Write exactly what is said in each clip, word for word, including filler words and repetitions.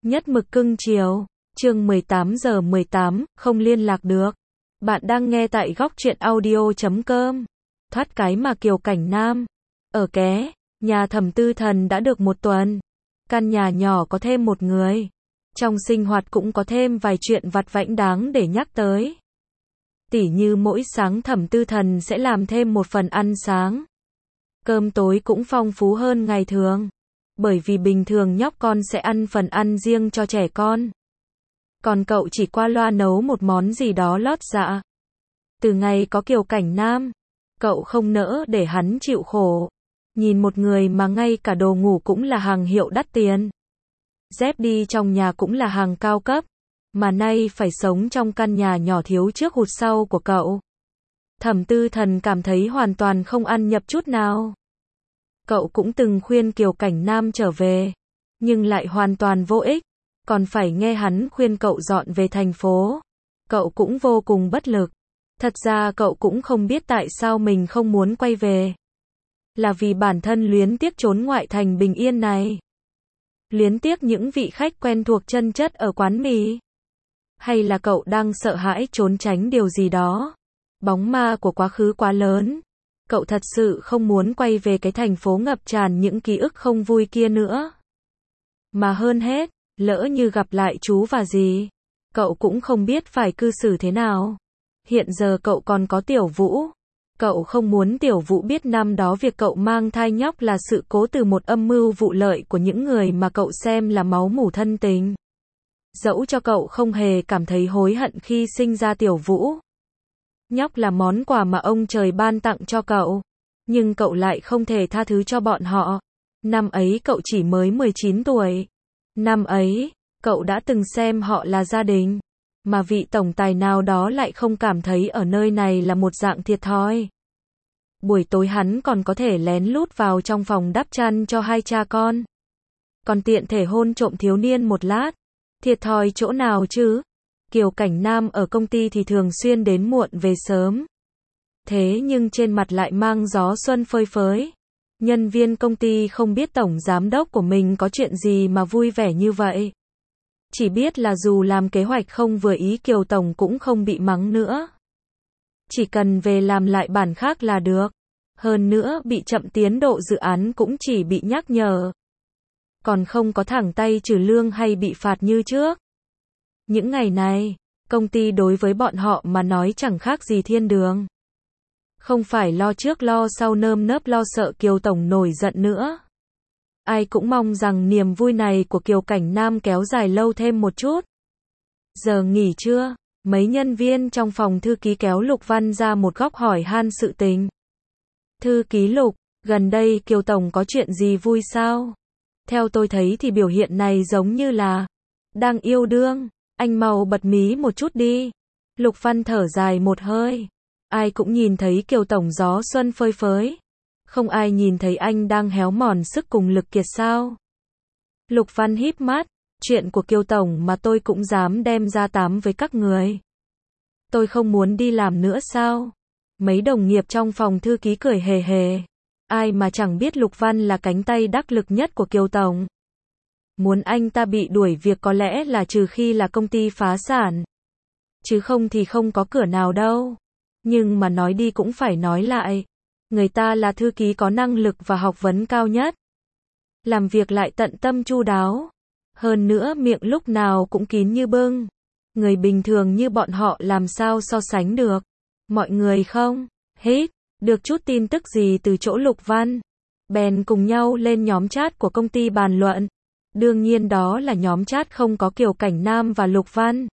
Nhất mực cưng chiều. Chương mười tám giờ mười tám, không liên lạc được. Bạn đang nghe tại góc truyện audio chấm com. Thoát cái mà Kiều Cảnh Nam. Ở ké, nhà Thẩm Tư Thần đã được một tuần. Căn nhà nhỏ có thêm một người. Trong sinh hoạt cũng có thêm vài chuyện vặt vãnh đáng để nhắc tới. Tỉ như mỗi sáng Thẩm Tư Thần sẽ làm thêm một phần ăn sáng. Cơm tối cũng phong phú hơn ngày thường. Bởi vì bình thường nhóc con sẽ ăn phần ăn riêng cho trẻ con. Còn cậu chỉ qua loa nấu một món gì đó lót dạ. Từ ngày có Kiều Cảnh Nam, cậu không nỡ để hắn chịu khổ. Nhìn một người mà ngay cả đồ ngủ cũng là hàng hiệu đắt tiền. Dép đi trong nhà cũng là hàng cao cấp. Mà nay phải sống trong căn nhà nhỏ thiếu trước hụt sau của cậu. Thẩm Tư Thần cảm thấy hoàn toàn không ăn nhập chút nào. Cậu cũng từng khuyên Kiều Cảnh Nam trở về. Nhưng lại hoàn toàn vô ích. Còn phải nghe hắn khuyên cậu dọn về thành phố. Cậu cũng vô cùng bất lực. Thật ra cậu cũng không biết tại sao mình không muốn quay về. Là vì bản thân luyến tiếc trốn ngoại thành bình yên này. Luyến tiếc những vị khách quen thuộc chân chất ở quán mì. Hay là cậu đang sợ hãi trốn tránh điều gì đó. Bóng ma của quá khứ quá lớn. Cậu thật sự không muốn quay về cái thành phố ngập tràn những ký ức không vui kia nữa. Mà hơn hết, lỡ như gặp lại chú và dì, cậu cũng không biết phải cư xử thế nào. Hiện giờ cậu còn có Tiểu Vũ. Cậu không muốn Tiểu Vũ biết năm đó việc cậu mang thai nhóc là sự cố từ một âm mưu vụ lợi của những người mà cậu xem là máu mủ thân tình. Dẫu cho cậu không hề cảm thấy hối hận khi sinh ra Tiểu Vũ. Nhóc là món quà mà ông trời ban tặng cho cậu. Nhưng cậu lại không thể tha thứ cho bọn họ. Năm ấy cậu chỉ mới mười chín tuổi. Năm ấy, cậu đã từng xem họ là gia đình. Mà vị tổng tài nào đó lại không cảm thấy ở nơi này là một dạng thiệt thòi. Buổi tối hắn còn có thể lén lút vào trong phòng đắp chăn cho hai cha con. Còn tiện thể hôn trộm thiếu niên một lát. Thiệt thòi chỗ nào chứ? Kiều Cảnh Nam ở công ty thì thường xuyên đến muộn về sớm. Thế nhưng trên mặt lại mang gió xuân phơi phới. Nhân viên công ty không biết tổng giám đốc của mình có chuyện gì mà vui vẻ như vậy. Chỉ biết là dù làm kế hoạch không vừa ý Kiều Tổng cũng không bị mắng nữa. Chỉ cần về làm lại bản khác là được. Hơn nữa bị chậm tiến độ dự án cũng chỉ bị nhắc nhở. Còn không có thẳng tay trừ lương hay bị phạt như trước. Những ngày này, công ty đối với bọn họ mà nói chẳng khác gì thiên đường. Không phải lo trước lo sau nơm nớp lo sợ Kiều Tổng nổi giận nữa. Ai cũng mong rằng niềm vui này của Kiều Cảnh Nam kéo dài lâu thêm một chút. Giờ nghỉ trưa, mấy nhân viên trong phòng thư ký kéo Lục Văn ra một góc hỏi han sự tình. Thư ký Lục, gần đây Kiều Tổng có chuyện gì vui sao? Theo tôi thấy thì biểu hiện này giống như là đang yêu đương. Anh mau bật mí một chút đi. Lục Văn thở dài một hơi. Ai cũng nhìn thấy Kiều Tổng gió xuân phơi phới. Không ai nhìn thấy anh đang héo mòn sức cùng lực kiệt sao? Lục Văn híp mắt. Chuyện của Kiều Tổng mà tôi cũng dám đem ra tám với các người. Tôi không muốn đi làm nữa sao? Mấy đồng nghiệp trong phòng thư ký cười hề hề. Ai mà chẳng biết Lục Văn là cánh tay đắc lực nhất của Kiều Tổng. Muốn anh ta bị đuổi việc có lẽ là trừ khi là công ty phá sản. Chứ không thì không có cửa nào đâu. Nhưng mà nói đi cũng phải nói lại. Người ta là thư ký có năng lực và học vấn cao nhất. Làm việc lại tận tâm chu đáo. Hơn nữa miệng lúc nào cũng kín như bưng. Người bình thường như bọn họ làm sao so sánh được. Mọi người không hít được chút tin tức gì từ chỗ Lục Văn. Bèn cùng nhau lên nhóm chat của công ty bàn luận. Đương nhiên đó là nhóm chat không có Kiều Cảnh Nam và Lục Văn.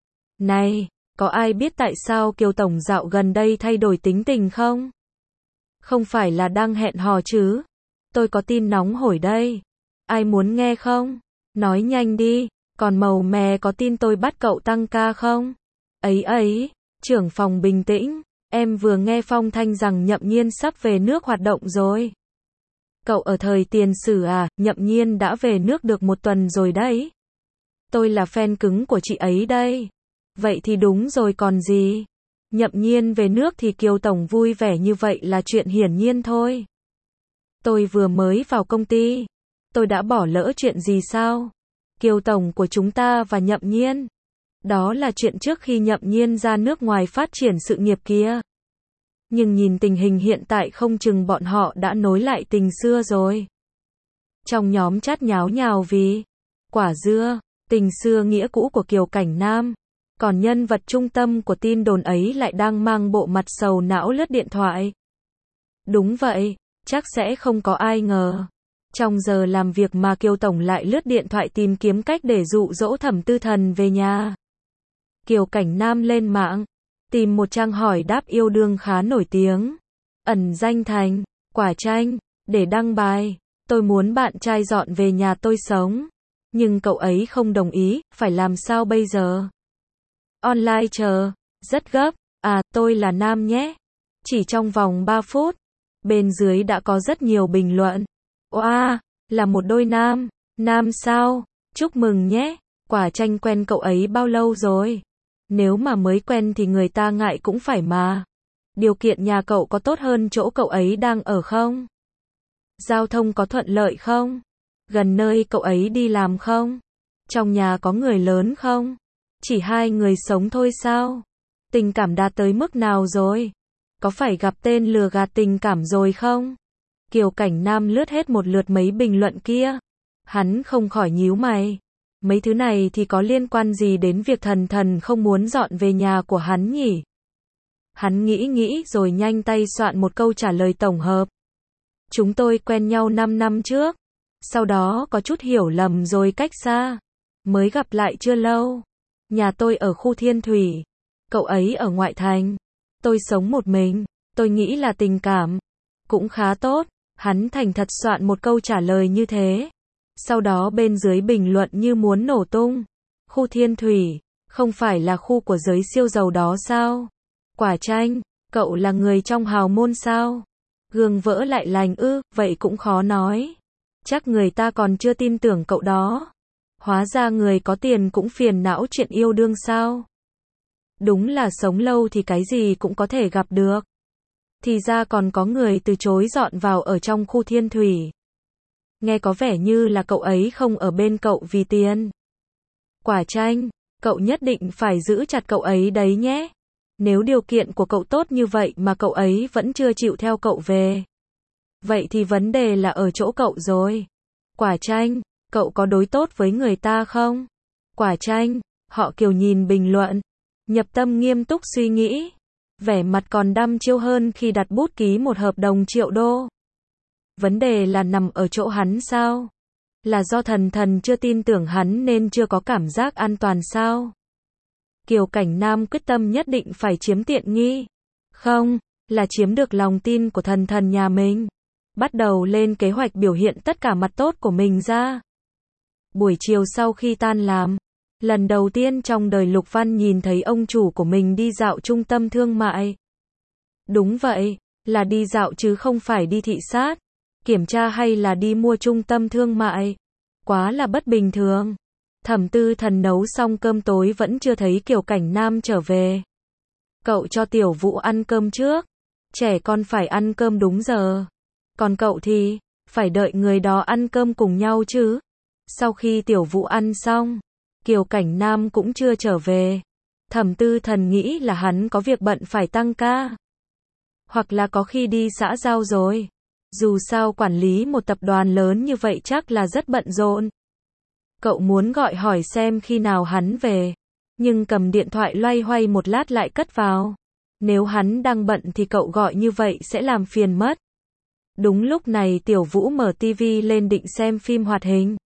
Này, có ai biết tại sao Kiều Tổng dạo gần đây thay đổi tính tình không? Không phải là đang hẹn hò chứ? Tôi có tin nóng hổi đây. Ai muốn nghe không? Nói nhanh đi. Còn màu mè có tin tôi bắt cậu tăng ca không? Ấy ấy, trưởng phòng bình tĩnh. Em vừa nghe phong thanh rằng Nhậm Nhiên sắp về nước hoạt động rồi. Cậu ở thời tiền sử à? Nhậm Nhiên đã về nước được một tuần rồi đấy. Tôi là fan cứng của chị ấy đây. Vậy thì đúng rồi còn gì. Nhậm Nhiên về nước thì Kiều Tổng vui vẻ như vậy là chuyện hiển nhiên thôi. Tôi vừa mới vào công ty. Tôi đã bỏ lỡ chuyện gì sao? Kiều tổng của chúng ta và Nhậm Nhiên. Đó là chuyện trước khi Nhậm Nhiên ra nước ngoài phát triển sự nghiệp kia. Nhưng nhìn tình hình hiện tại không chừng bọn họ đã nối lại tình xưa rồi. Trong nhóm chat nháo nhào vì quả dưa, tình xưa nghĩa cũ của Kiều Cảnh Nam. Còn nhân vật trung tâm của tin đồn ấy lại đang mang bộ mặt sầu não lướt điện thoại. Đúng vậy, chắc sẽ không có ai ngờ. Trong giờ làm việc mà Kiều Tổng lại lướt điện thoại tìm kiếm cách để dụ dỗ Thẩm Tư Thần về nhà. Kiều Cảnh Nam lên mạng, tìm một trang hỏi đáp yêu đương khá nổi tiếng. Ẩn danh thành, Quả Chanh, để đăng bài. Tôi muốn bạn trai dọn về nhà tôi sống. Nhưng cậu ấy không đồng ý, phải làm sao bây giờ? Online chờ, rất gấp. À, tôi là nam nhé. Chỉ trong vòng ba phút. Bên dưới đã có rất nhiều bình luận. Oa, là một đôi nam. Nam sao? Chúc mừng nhé. Quả Chanh quen cậu ấy bao lâu rồi? Nếu mà mới quen thì người ta ngại cũng phải mà. Điều kiện nhà cậu có tốt hơn chỗ cậu ấy đang ở không? Giao thông có thuận lợi không? Gần nơi cậu ấy đi làm không? Trong nhà có người lớn không? Chỉ hai người sống thôi sao? Tình cảm đạt tới mức nào rồi? Có phải gặp tên lừa gạt tình cảm rồi không? Kiều Cảnh Nam lướt hết một lượt mấy bình luận kia. Hắn không khỏi nhíu mày. Mấy thứ này thì có liên quan gì đến việc Thần Thần không muốn dọn về nhà của hắn nhỉ? Hắn nghĩ nghĩ rồi nhanh tay soạn một câu trả lời tổng hợp. Chúng tôi quen nhau năm năm trước. Sau đó có chút hiểu lầm rồi cách xa. Mới gặp lại chưa lâu. Nhà tôi ở khu Thiên Thủy. Cậu ấy ở ngoại thành. Tôi sống một mình. Tôi nghĩ là tình cảm. Cũng khá tốt. Hắn thành thật soạn một câu trả lời như thế. Sau đó bên dưới bình luận như muốn nổ tung. Khu Thiên Thủy. Không phải là khu của giới siêu giàu đó sao? Quả Chanh. Cậu là người trong hào môn sao? Gương vỡ lại lành ư, vậy cũng khó nói. Chắc người ta còn chưa tin tưởng cậu đó. Hóa ra người có tiền cũng phiền não chuyện yêu đương sao? Đúng là sống lâu thì cái gì cũng có thể gặp được. Thì ra còn có người từ chối dọn vào ở trong khu Thiên Thủy. Nghe có vẻ như là cậu ấy không ở bên cậu vì tiền. Quả Chanh, cậu nhất định phải giữ chặt cậu ấy đấy nhé. Nếu điều kiện của cậu tốt như vậy mà cậu ấy vẫn chưa chịu theo cậu về. Vậy thì vấn đề là ở chỗ cậu rồi. Quả Chanh, cậu có đối tốt với người ta không? Quả Chanh, họ Kiều nhìn bình luận. Nhập tâm nghiêm túc suy nghĩ. Vẻ mặt còn đăm chiêu hơn khi đặt bút ký một hợp đồng triệu đô. Vấn đề là nằm ở chỗ hắn sao? Là do Thần Thần chưa tin tưởng hắn nên chưa có cảm giác an toàn sao? Kiều Cảnh Nam quyết tâm nhất định phải chiếm tiện nghi. Không, là chiếm được lòng tin của Thần Thần nhà mình. Bắt đầu lên kế hoạch biểu hiện tất cả mặt tốt của mình ra. Buổi chiều sau khi tan làm, lần đầu tiên trong đời Lục Văn nhìn thấy ông chủ của mình đi dạo trung tâm thương mại. Đúng vậy, là đi dạo chứ không phải đi thị sát, kiểm tra hay là đi mua trung tâm thương mại. Quá là bất bình thường. Thẩm Tư Thần nấu xong cơm tối vẫn chưa thấy Kiều Cảnh Nam trở về. Cậu cho Tiểu Vũ ăn cơm trước. Trẻ con phải ăn cơm đúng giờ. Còn cậu thì, phải đợi người đó ăn cơm cùng nhau chứ. Sau khi Tiểu Vũ ăn xong, Kiều Cảnh Nam cũng chưa trở về. Thẩm Tư Thần nghĩ là hắn có việc bận phải tăng ca. Hoặc là có khi đi xã giao rồi. Dù sao quản lý một tập đoàn lớn như vậy chắc là rất bận rộn. Cậu muốn gọi hỏi xem khi nào hắn về. Nhưng cầm điện thoại loay hoay một lát lại cất vào. Nếu hắn đang bận thì cậu gọi như vậy sẽ làm phiền mất. Đúng lúc này Tiểu Vũ mở tivi lên định xem phim hoạt hình.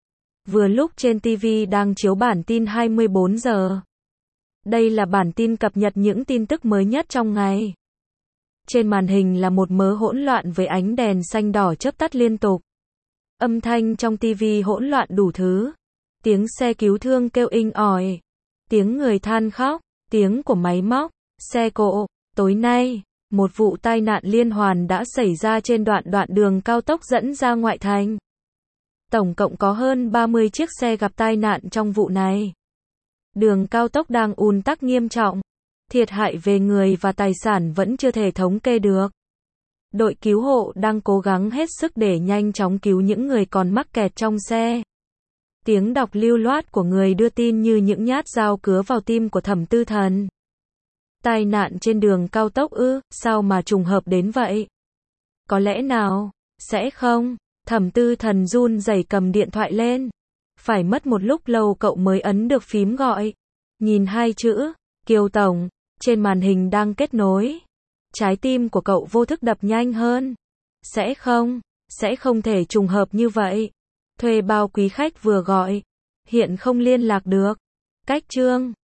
Vừa lúc trên tivi đang chiếu bản tin hai mươi bốn giờ. Đây là bản tin cập nhật những tin tức mới nhất trong ngày. Trên màn hình là một mớ hỗn loạn với ánh đèn xanh đỏ chớp tắt liên tục. Âm thanh trong tivi hỗn loạn đủ thứ. Tiếng xe cứu thương kêu inh ỏi. Tiếng người than khóc. Tiếng của máy móc. Xe cộ. Tối nay, một vụ tai nạn liên hoàn đã xảy ra trên đoạn đoạn đường cao tốc dẫn ra ngoại thành. Tổng cộng có hơn ba mươi chiếc xe gặp tai nạn trong vụ này. Đường cao tốc đang ùn tắc nghiêm trọng. Thiệt hại về người và tài sản vẫn chưa thể thống kê được. Đội cứu hộ đang cố gắng hết sức để nhanh chóng cứu những người còn mắc kẹt trong xe. Tiếng đọc lưu loát của người đưa tin như những nhát dao cứa vào tim của Thẩm Tư Thần. Tai nạn trên đường cao tốc ư, sao mà trùng hợp đến vậy? Có lẽ nào, sẽ không? Thẩm Tư Thần run rẩy cầm điện thoại lên. Phải mất một lúc lâu cậu mới ấn được phím gọi. Nhìn hai chữ, Kiều Tổng, trên màn hình đang kết nối. Trái tim của cậu vô thức đập nhanh hơn. Sẽ không, sẽ không thể trùng hợp như vậy. Thuê bao quý khách vừa gọi. Hiện không liên lạc được. Cách chương